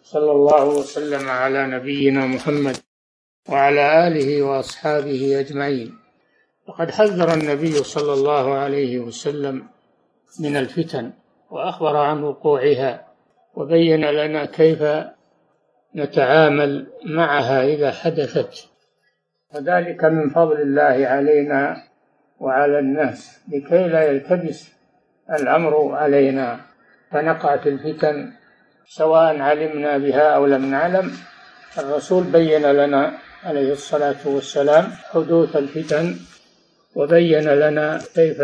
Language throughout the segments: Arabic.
صلى الله وسلم على نبينا محمد وعلى آله وأصحابه أجمعين. وقد حذر النبي صلى الله عليه وسلم من الفتن وأخبر عن وقوعها، وبين لنا كيف نتعامل معها إذا حدثت، وذلك من فضل الله علينا وعلى الناس لكي لا يلتبس الأمر علينا فنقع في الفتن سواء علمنا بها أو لم نعلم. الرسول بين لنا عليه الصلاة والسلام حدوث الفتن، وبين لنا كيف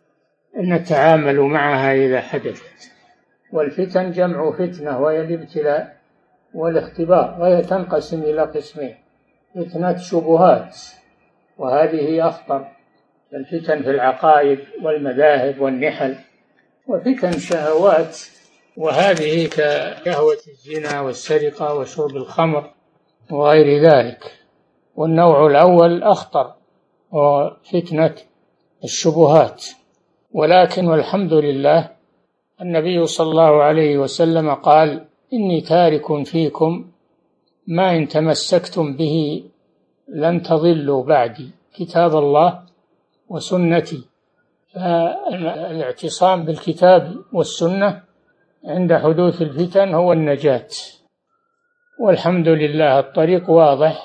نتعامل معها إذا حدثت. والفتن جمع فتنة، وهي الابتلاء والاختبار، وهي تنقسم إلى قسمين: فتنة شبهات، وهذه أخطر، الفتن في العقائد والمذاهب والنحل، وفتن شهوات، وهذه كشهوة الزنا والسرقة وشرب الخمر وغير ذلك. والنوع الأول أخطر، وفتنة الشبهات. ولكن والحمد لله النبي صلى الله عليه وسلم قال: إني تارك فيكم ما إن تمسكتم به لن تضلوا بعدي، كتاب الله وسنتي. فالاعتصام بالكتاب والسنة عند حدوث الفتن هو النجاة. والحمد لله الطريق واضح،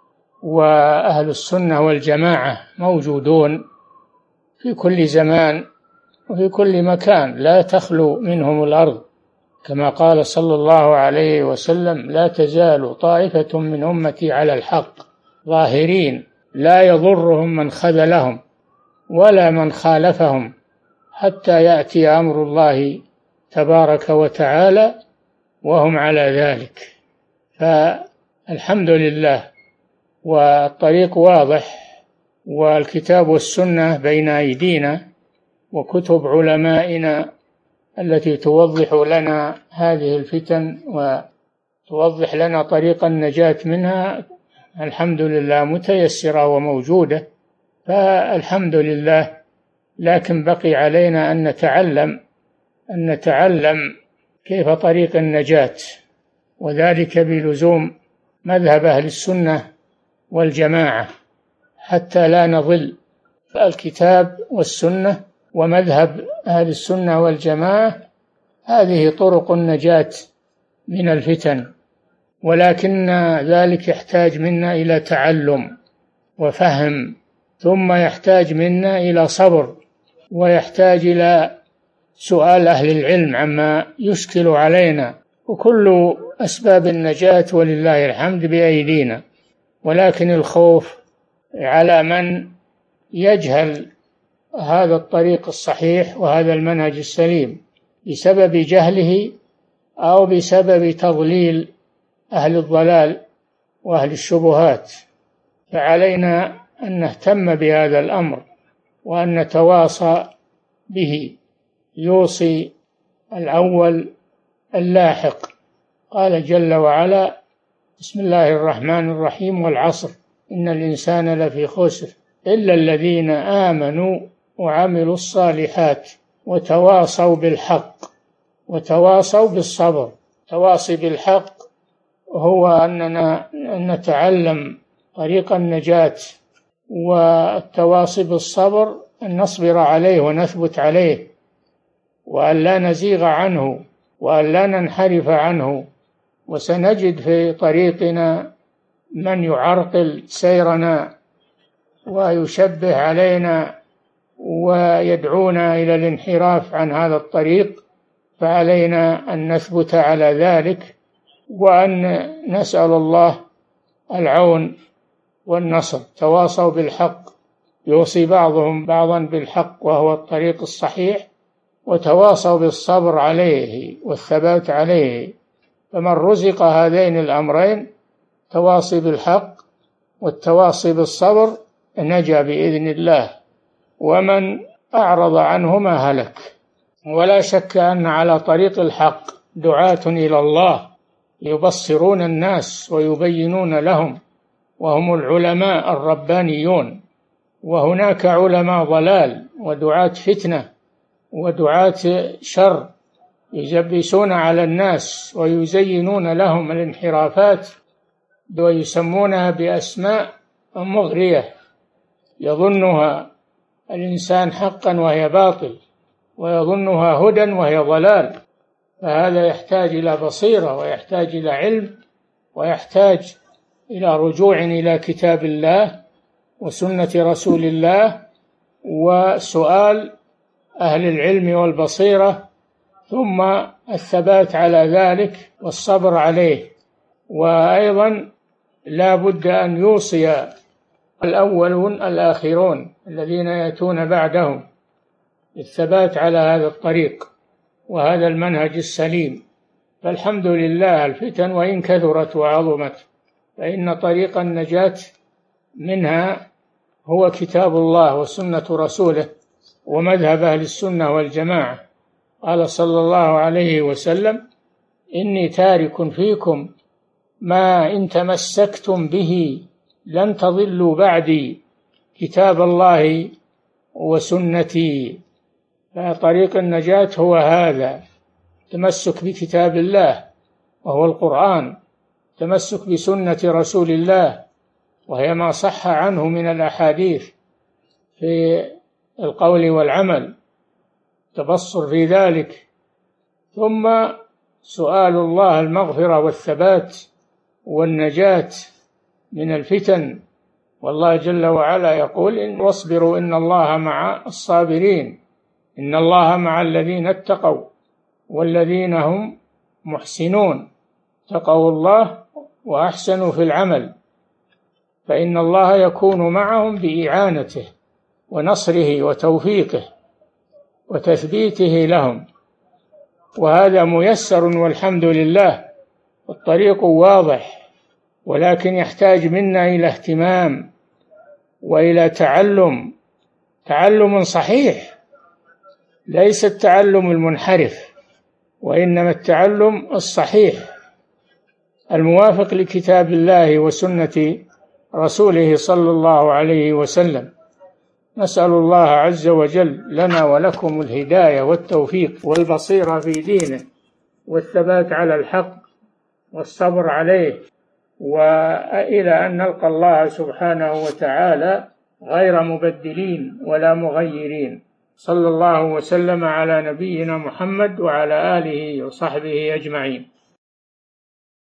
وأهل السنة والجماعة موجودون في كل زمان وفي كل مكان، لا تخلو منهم الأرض، كما قال صلى الله عليه وسلم: لا تزال طائفة من أمتي على الحق ظاهرين لا يضرهم من خذلهم ولا من خالفهم حتى يأتي أمر الله تبارك وتعالى وهم على ذلك. فالحمد لله، والطريق واضح، والكتاب والسنة بين أيدينا، وكتب علمائنا التي توضح لنا هذه الفتن وتوضح لنا طريق النجاة منها الحمد لله متيسرة وموجودة. فالحمد لله، لكن بقي علينا أن نتعلم كيف طريق النجاة، وذلك بلزوم مذهب أهل السنة والجماعة حتى لا نضل. الكتاب والسنة ومذهب أهل السنة والجماعة هذه طرق النجاة من الفتن، ولكن ذلك يحتاج منا إلى تعلم وفهم، ثم يحتاج منا إلى صبر، ويحتاج إلى سؤال أهل العلم عما يشكل علينا. وكل أسباب النجاة ولله الحمد بأيدينا، ولكن الخوف على من يجهل هذا الطريق الصحيح وهذا المنهج السليم بسبب جهله أو بسبب تضليل أهل الضلال وأهل الشبهات. فعلينا أن نهتم بهذا الأمر وأن نتواصى به. يوصي الأول اللاحق. قال جل وعلا: بسم الله الرحمن الرحيم: والعصر إن الإنسان لفي خسر إلا الذين آمنوا وعملوا الصالحات وتواصوا بالحق وتواصوا بالصبر. تواصي بالحق هو أننا نتعلم طريق النجاة، والتواصي بالصبر أن نصبر عليه ونثبت عليه، وأن لا نزيغ عنه، وأن لا ننحرف عنه. وسنجد في طريقنا من يعرقل سيرنا ويشبه علينا ويدعونا إلى الانحراف عن هذا الطريق، فعلينا أن نثبت على ذلك، وأن نسأل الله العون والنصر. تواصوا بالحق، يوصي بعضهم بعضا بالحق وهو الطريق الصحيح، وتواصوا بالصبر عليه والثبات عليه. فمن رزق هذين الأمرين، تواصي بالحق والتواصي بالصبر، نجا بإذن الله، ومن أعرض عنهما هلك. ولا شك أن على طريق الحق دعاة إلى الله يبصرون الناس ويبينون لهم، وهم العلماء الربانيون. وهناك علماء ضلال ودعاة فتنة ودعاة شر يلبسون على الناس ويزينون لهم الانحرافات ويسمونها بأسماء مغرية يظنها الإنسان حقا وهي باطل، ويظنها هدى وهي ضلال. فهذا يحتاج إلى بصيرة، ويحتاج إلى علم، ويحتاج إلى رجوع إلى كتاب الله وسنة رسول الله، وسؤال أهل العلم والبصيرة، ثم الثبات على ذلك والصبر عليه. وأيضا لا بد أن يوصي الأولون الآخرون الذين يأتون بعدهم الثبات على هذا الطريق وهذا المنهج السليم. فالحمد لله الفتن وإن كثرت وعظمت فإن طريق النجاة منها هو كتاب الله وسنة رسوله ومذهب أهل السنة والجماعة. قال صلى الله عليه وسلم: إني تارك فيكم ما إن تمسكتم به لن تضلوا بعدي، كتاب الله وسنتي. فطريق النجاة هو هذا: تمسك بكتاب الله وهو القرآن، تمسك بسنة رسول الله وهي ما صح عنه من الأحاديث في القول والعمل، تبصر في ذلك، ثم سؤال الله المغفرة والثبات والنجاة من الفتن. والله جل وعلا يقول: واصبروا إن الله مع الصابرين، إن الله مع الذين اتقوا والذين هم محسنون، اتقوا الله وأحسنوا في العمل، فإن الله يكون معهم بإعانته ونصره وتوفيقه وتثبيته لهم. وهذا ميسر والحمد لله، الطريق واضح، ولكن يحتاج منا إلى اهتمام وإلى تعلم صحيح، ليس التعلم المنحرف، وإنما التعلم الصحيح الموافق لكتاب الله وسنة رسوله صلى الله عليه وسلم. نسأل الله عز وجل لنا ولكم الهداية والتوفيق والبصيرة في دينه والثبات على الحق والصبر عليه، وإلى أن نلقى الله سبحانه وتعالى غير مبدلين ولا مغيرين. صلى الله وسلم على نبينا محمد وعلى آله وصحبه أجمعين.